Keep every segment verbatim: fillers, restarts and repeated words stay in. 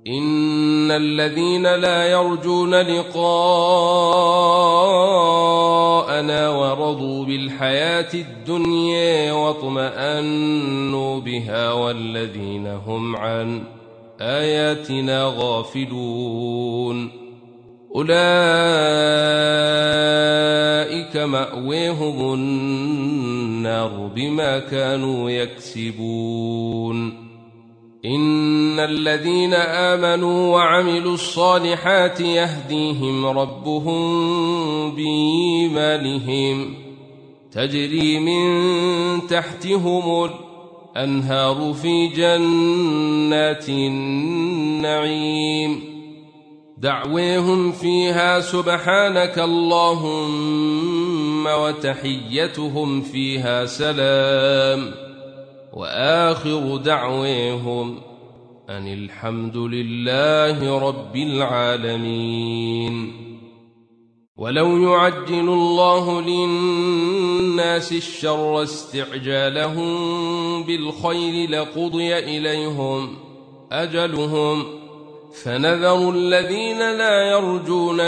إن الذين لا يرجون لقاءنا ورضوا بالحياة الدنيا واطمأنوا بها والذين هم عن آياتنا غافلون أولئك مأويهم النار بما كانوا يكسبون إن الذين آمنوا وعملوا الصالحات يهديهم ربهم بإيمانهم تجري من تحتهم الأنهار في جنات النعيم دعويهم فيها سبحانك اللهم وتحيتهم فيها سلام وآخر دعويهم أن الحمد لله رب العالمين. ولو يعجل الله للناس الشر استعجالهم بالخير لقضي إليهم أجلهم فنذر الذين لا يرجون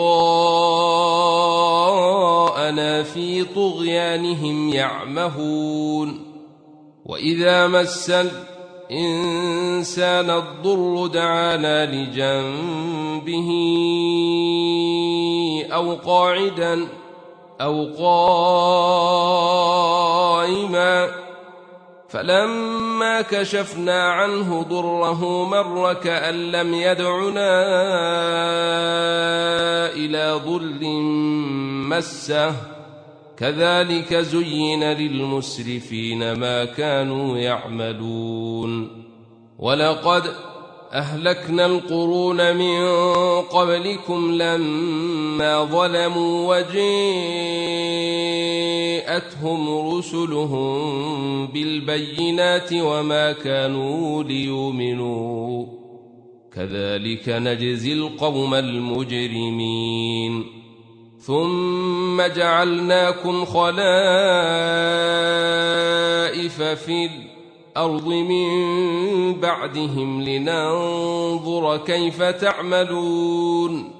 لقاءنا في طغيانهم يعمهون وإذا مس الإنسان الضر دعانا لجنبه أو قاعدا أو قائما فلما كشفنا عنه ضره مر كأن لم يدعنا إلى ضر مسه كذلك زين للمسرفين ما كانوا يعملون ولقد أهلكنا القرون من قبلكم لما ظلموا وجاءتهم رسلهم بالبينات وما كانوا ليؤمنوا كذلك نجزي القوم المجرمين ثم جعلناكم خلائف في الأرض من بعدهم لننظر كيف تعملون